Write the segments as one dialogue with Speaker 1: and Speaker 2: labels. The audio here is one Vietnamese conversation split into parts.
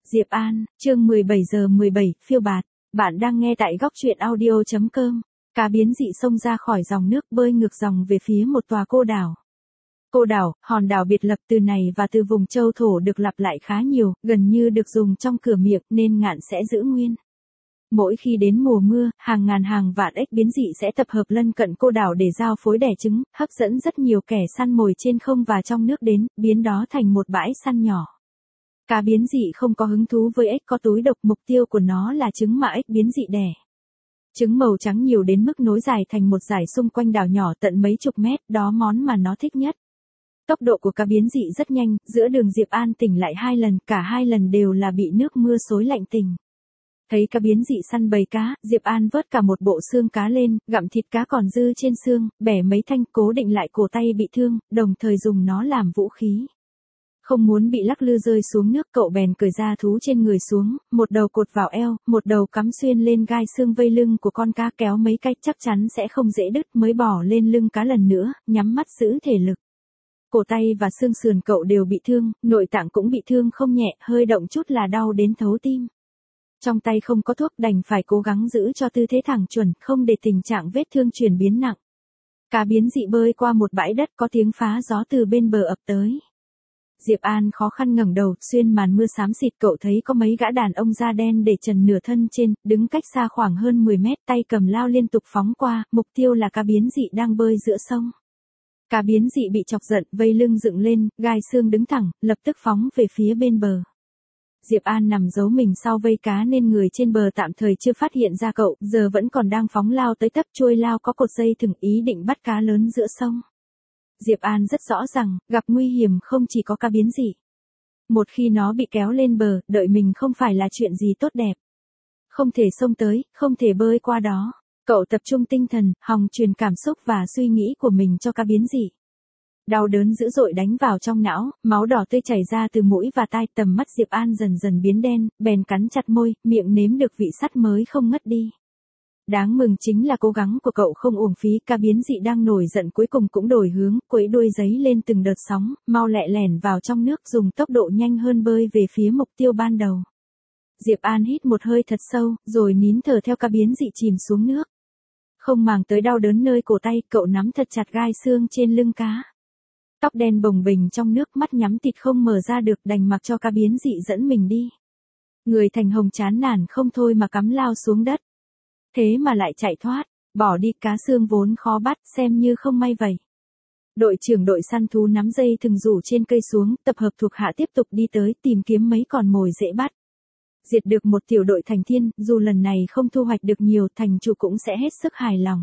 Speaker 1: Diệp An, chương 17:17, phiêu bạt. Bạn đang nghe tại góc truyện audio.com. Cá biến dị xông ra khỏi dòng nước bơi ngược dòng về phía một tòa cô đảo. Cô đảo, hòn đảo biệt lập từ này và từ vùng châu thổ được lặp lại khá nhiều, gần như được dùng trong cửa miệng nên ngạn sẽ giữ nguyên. Mỗi khi đến mùa mưa, hàng ngàn hàng vạn ếch biến dị sẽ tập hợp lân cận cô đảo để giao phối đẻ trứng, hấp dẫn rất nhiều kẻ săn mồi trên không và trong nước đến, biến đó thành một bãi săn nhỏ. Cá biến dị không có hứng thú với ếch có túi độc, mục tiêu của nó là trứng mà ếch biến dị đẻ. Trứng màu trắng nhiều đến mức nối dài thành một dải xung quanh đảo nhỏ tận mấy chục mét, đó món mà nó thích nhất. Tốc độ của cá biến dị rất nhanh, giữa đường Diệp An tỉnh lại 2 lần, cả 2 lần đều là bị nước mưa xối lạnh tỉnh. Thấy cá biến dị săn bầy cá, Diệp An vớt cả một bộ xương cá lên, gặm thịt cá còn dư trên xương, bẻ mấy thanh cố định lại cổ tay bị thương, đồng thời dùng nó làm vũ khí. Không muốn bị lắc lư rơi xuống nước, cậu bèn cởi da thú trên người xuống, một đầu cột vào eo, một đầu cắm xuyên lên gai xương vây lưng của con cá, kéo mấy cách chắc chắn sẽ không dễ đứt, mới bỏ lên lưng cá lần nữa, nhắm mắt giữ thể lực. Cổ tay và xương sườn cậu đều bị thương, nội tạng cũng bị thương không nhẹ, hơi động chút là đau đến thấu tim. Trong tay không có thuốc, đành phải cố gắng giữ cho tư thế thẳng chuẩn, không để tình trạng vết thương chuyển biến nặng. Cá biến dị bơi qua một bãi đất, có tiếng phá gió từ bên bờ ập tới. Diệp An khó khăn ngẩng đầu, xuyên màn mưa xám xịt cậu thấy có mấy gã đàn ông da đen để trần nửa thân trên, đứng cách xa khoảng hơn 10 mét, tay cầm lao liên tục phóng qua, mục tiêu là cá biến dị đang bơi giữa sông. Cá biến dị bị chọc giận, vây lưng dựng lên, gai xương đứng thẳng, lập tức phóng về phía bên bờ. Diệp An nằm giấu mình sau vây cá nên người trên bờ tạm thời chưa phát hiện ra cậu, giờ vẫn còn đang phóng lao tới tấp, chuôi lao có cột dây thừng, ý định bắt cá lớn giữa sông. Diệp An rất rõ rằng, gặp nguy hiểm không chỉ có cá biến dị. Một khi nó bị kéo lên bờ, đợi mình không phải là chuyện gì tốt đẹp. Không thể xông tới, không thể bơi qua đó. Cậu tập trung tinh thần, hòng truyền cảm xúc và suy nghĩ của mình cho cá biến dị. Đau đớn dữ dội đánh vào trong não, máu đỏ tươi chảy ra từ mũi và tai, tầm mắt Diệp An dần dần biến đen, bèn cắn chặt môi, miệng nếm được vị sắt mới không ngất đi. Đáng mừng chính là cố gắng của cậu không uổng phí, cá biến dị đang nổi giận cuối cùng cũng đổi hướng, quẫy đuôi giấy lên từng đợt sóng, mau lẹ lẻn vào trong nước, dùng tốc độ nhanh hơn bơi về phía mục tiêu ban đầu. Diệp An hít một hơi thật sâu, rồi nín thở theo cá biến dị chìm xuống nước. Không màng tới đau đớn nơi cổ tay, cậu nắm thật chặt gai xương trên lưng cá. Tóc đen bồng bềnh trong nước, mắt nhắm tịt không mở ra được, đành mặc cho cá biến dị dẫn mình đi. Người thành hồng chán nản không thôi mà cắm lao xuống đất. Thế mà lại chạy thoát, bỏ đi, cá xương vốn khó bắt, xem như không may vậy. Đội trưởng đội săn thú nắm dây thừng rủ trên cây xuống, tập hợp thuộc hạ tiếp tục đi tới tìm kiếm mấy con mồi dễ bắt. Diệt được một tiểu đội thành thiên, dù lần này không thu hoạch được nhiều, thành chủ cũng sẽ hết sức hài lòng.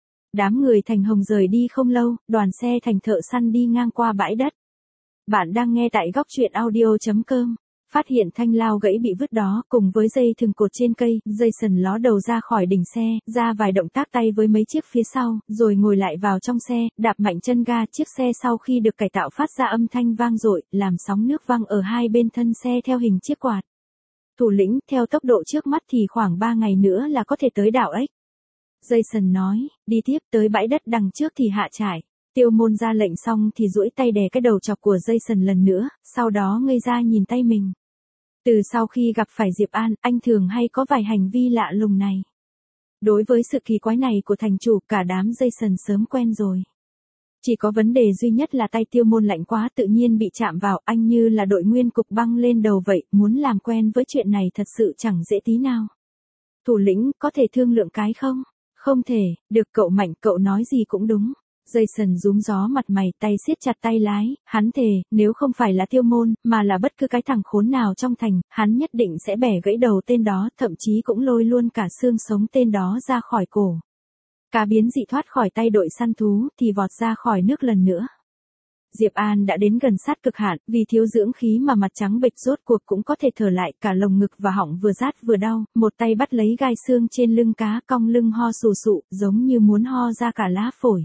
Speaker 1: Đám người thành hồng rời đi không lâu, đoàn xe thành thợ săn đi ngang qua bãi đất. Bạn đang nghe tại góc truyện audio.com. Phát hiện thanh lao gãy bị vứt đó, cùng với dây thừng cột trên cây, Jason ló đầu ra khỏi đỉnh xe, ra vài động tác tay với mấy chiếc phía sau, rồi ngồi lại vào trong xe, đạp mạnh chân ga, chiếc xe sau khi được cải tạo phát ra âm thanh vang dội, làm sóng nước văng ở hai bên thân xe theo hình chiếc quạt. Thủ lĩnh, theo tốc độ trước mắt thì khoảng 3 ngày nữa là có thể tới đảo ếch. Jason nói, đi tiếp tới bãi đất đằng trước thì hạ trại. Tiêu Môn ra lệnh xong thì duỗi tay đè cái đầu chọc của Jason lần nữa, sau đó ngây ra nhìn tay mình. Từ sau khi gặp phải Diệp An, anh thường hay có vài hành vi lạ lùng này. Đối với sự kỳ quái này của thành chủ, cả đám Jason sớm quen rồi. Chỉ có vấn đề duy nhất là tay Tiêu Môn lạnh quá, tự nhiên bị chạm vào, anh như là đội nguyên cục băng lên đầu vậy, muốn làm quen với chuyện này thật sự chẳng dễ tí nào. Thủ lĩnh, có thể thương lượng cái không? Không thể, được cậu mạnh, cậu nói gì cũng đúng. Jason rúm gió mặt mày, tay siết chặt tay lái, hắn thề, nếu không phải là Tiêu Môn, mà là bất cứ cái thằng khốn nào trong thành, hắn nhất định sẽ bẻ gãy đầu tên đó, thậm chí cũng lôi luôn cả xương sống tên đó ra khỏi cổ. Cá biến dị thoát khỏi tay đội săn thú, thì vọt ra khỏi nước lần nữa. Diệp An đã đến gần sát cực hạn, vì thiếu dưỡng khí mà mặt trắng bệch, rốt cuộc cũng có thể thở lại, cả lồng ngực và họng vừa rát vừa đau, một tay bắt lấy gai xương trên lưng cá, cong lưng ho sù sụ, giống như muốn ho ra cả lá phổi.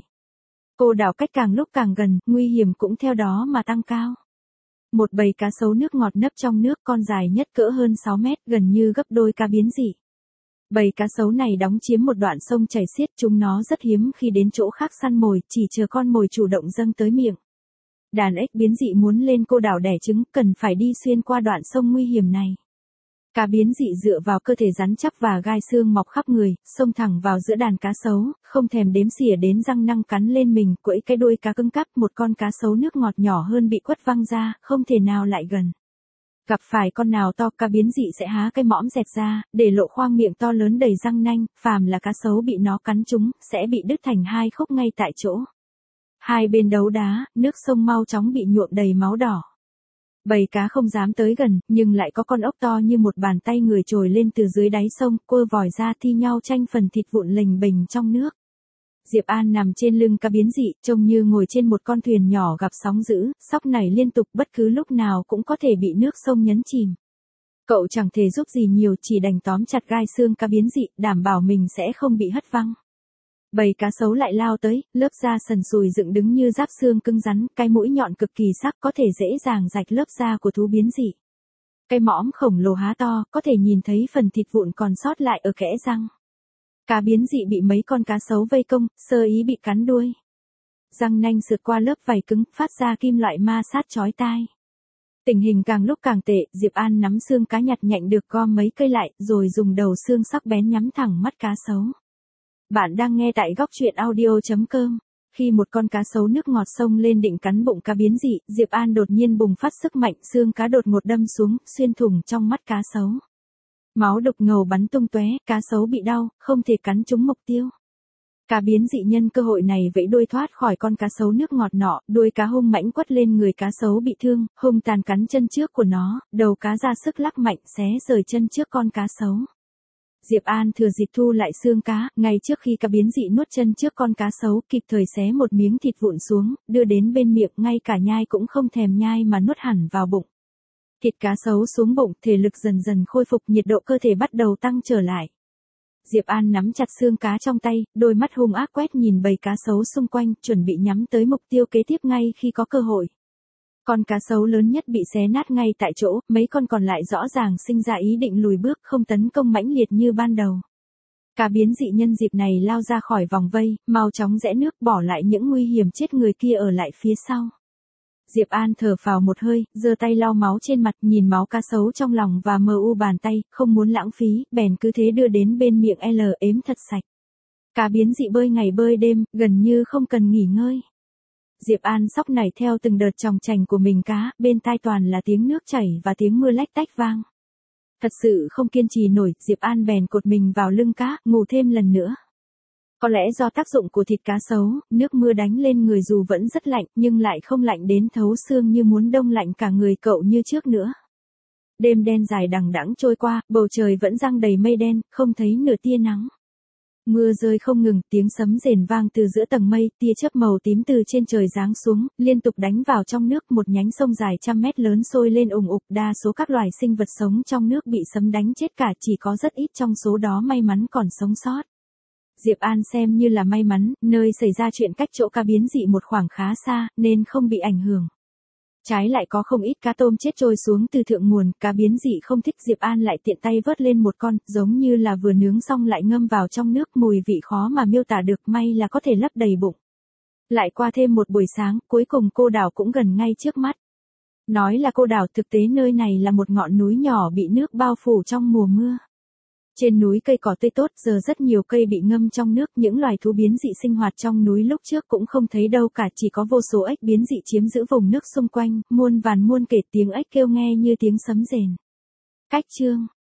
Speaker 1: Cô đảo cách càng lúc càng gần, nguy hiểm cũng theo đó mà tăng cao. Một bầy cá sấu nước ngọt nấp trong nước, con dài nhất cỡ hơn 6 mét, gần như gấp đôi cá biến dị. Bầy cá sấu này đóng chiếm một đoạn sông chảy xiết, chúng nó rất hiếm khi đến chỗ khác săn mồi, chỉ chờ con mồi chủ động dâng tới miệng. Đàn ếch biến dị muốn lên cô đảo đẻ trứng, cần phải đi xuyên qua đoạn sông nguy hiểm này. Cá biến dị dựa vào cơ thể rắn chắc và gai xương mọc khắp người, xông thẳng vào giữa đàn cá sấu, không thèm đếm xỉa đến răng nanh cắn lên mình, quẫy cái đuôi cá cứng cắp, một con cá sấu nước ngọt nhỏ hơn bị quất văng ra, không thể nào lại gần. Gặp phải con nào to, cá biến dị sẽ há cái mõm dẹt ra, để lộ khoang miệng to lớn đầy răng nanh, phàm là cá sấu bị nó cắn trúng, sẽ bị đứt thành hai khúc ngay tại chỗ. Hai bên đấu đá, nước sông mau chóng bị nhuộm đầy máu đỏ. Bầy cá không dám tới gần, nhưng lại có con ốc to như một bàn tay người trồi lên từ dưới đáy sông, quơ vòi ra thi nhau tranh phần thịt vụn lềnh bềnh trong nước. Diệp An nằm trên lưng cá biến dị, trông như ngồi trên một con thuyền nhỏ gặp sóng dữ, sóc nảy liên tục, bất cứ lúc nào cũng có thể bị nước sông nhấn chìm. Cậu chẳng thể giúp gì nhiều, chỉ đành tóm chặt gai xương cá biến dị, đảm bảo mình sẽ không bị hất văng. Bầy cá sấu lại lao tới, lớp da sần sùi dựng đứng như giáp xương cứng rắn, cái mũi nhọn cực kỳ sắc có thể dễ dàng rạch lớp da của thú biến dị. Cái mõm khổng lồ há to, có thể nhìn thấy phần thịt vụn còn sót lại ở kẽ răng. Cá biến dị bị mấy con cá sấu vây công, sơ ý bị cắn đuôi. Răng nanh sượt qua lớp vảy cứng, phát ra kim loại ma sát chói tai. Tình hình càng lúc càng tệ, Diệp An nắm xương cá nhặt nhạnh được gom mấy cây lại, rồi dùng đầu xương sắc bén nhắm thẳng mắt cá sấu. Bạn đang nghe tại góc truyện audio.com. Khi một con cá sấu nước ngọt xông lên định cắn bụng cá biến dị, Diệp An đột nhiên bùng phát sức mạnh, xương cá đột ngột đâm xuống, xuyên thủng trong mắt cá sấu. Máu đục ngầu bắn tung tóe, cá sấu bị đau, không thể cắn trúng mục tiêu. Cá biến dị nhân cơ hội này vẫy đuôi thoát khỏi con cá sấu nước ngọt nọ, đuôi cá hung mãnh quất lên người cá sấu bị thương, hung tàn cắn chân trước của nó, đầu cá ra sức lắc mạnh xé rời chân trước con cá sấu. Diệp An thừa dịp thu lại xương cá, ngay trước khi cá biến dị nuốt chân trước con cá sấu, kịp thời xé một miếng thịt vụn xuống, đưa đến bên miệng, ngay cả nhai cũng không thèm nhai mà nuốt hẳn vào bụng. Thịt cá sấu xuống bụng, thể lực dần dần khôi phục, nhiệt độ cơ thể bắt đầu tăng trở lại. Diệp An nắm chặt xương cá trong tay, đôi mắt hung ác quét nhìn bầy cá sấu xung quanh, chuẩn bị nhắm tới mục tiêu kế tiếp ngay khi có cơ hội. Con cá sấu lớn nhất bị xé nát ngay tại chỗ, mấy con còn lại rõ ràng sinh ra ý định lùi bước, không tấn công mãnh liệt như ban đầu. Cá biến dị nhân dịp này lao ra khỏi vòng vây, mau chóng rẽ nước, bỏ lại những nguy hiểm chết người kia ở lại phía sau. Diệp An thở phào một hơi, giơ tay lau máu trên mặt, nhìn máu cá sấu trong lòng và mờ u bàn tay, không muốn lãng phí, bèn cứ thế đưa đến bên miệng ếm thật sạch. Cá biến dị bơi ngày bơi đêm, gần như không cần nghỉ ngơi. Diệp An sóc nảy theo từng đợt chòng chành của mình cá, bên tai toàn là tiếng nước chảy và tiếng mưa lách tách vang. Thật sự không kiên trì nổi, Diệp An bèn cột mình vào lưng cá, ngủ thêm lần nữa. Có lẽ do tác dụng của thịt cá sấu, nước mưa đánh lên người dù vẫn rất lạnh, nhưng lại không lạnh đến thấu xương như muốn đông lạnh cả người cậu như trước nữa. Đêm đen dài đằng đẵng trôi qua, bầu trời vẫn giăng đầy mây đen, không thấy nửa tia nắng. Mưa rơi không ngừng, tiếng sấm rền vang từ giữa tầng mây, tia chớp màu tím từ trên trời giáng xuống, liên tục đánh vào trong nước, một nhánh sông dài trăm mét lớn sôi lên ùng ục, đa số các loài sinh vật sống trong nước bị sấm đánh chết cả, chỉ có rất ít trong số đó may mắn còn sống sót. Diệp An xem như là may mắn, nơi xảy ra chuyện cách chỗ cá biến dị một khoảng khá xa, nên không bị ảnh hưởng. Trái lại có không ít cá tôm chết trôi xuống từ thượng nguồn, cá biến dị không thích, Diệp An lại tiện tay vớt lên một con, giống như là vừa nướng xong lại ngâm vào trong nước, mùi vị khó mà miêu tả được, may là có thể lấp đầy bụng. Lại qua thêm một buổi sáng, cuối cùng cô đảo cũng gần ngay trước mắt. Nói là cô đảo, thực tế nơi này là một ngọn núi nhỏ bị nước bao phủ trong mùa mưa. Trên núi cây cỏ tươi tốt, giờ rất nhiều cây bị ngâm trong nước, những loài thú biến dị sinh hoạt trong núi lúc trước cũng không thấy đâu cả, chỉ có vô số ếch biến dị chiếm giữ vùng nước xung quanh, muôn vàn muôn kể tiếng ếch kêu nghe như tiếng sấm rền. Cách chương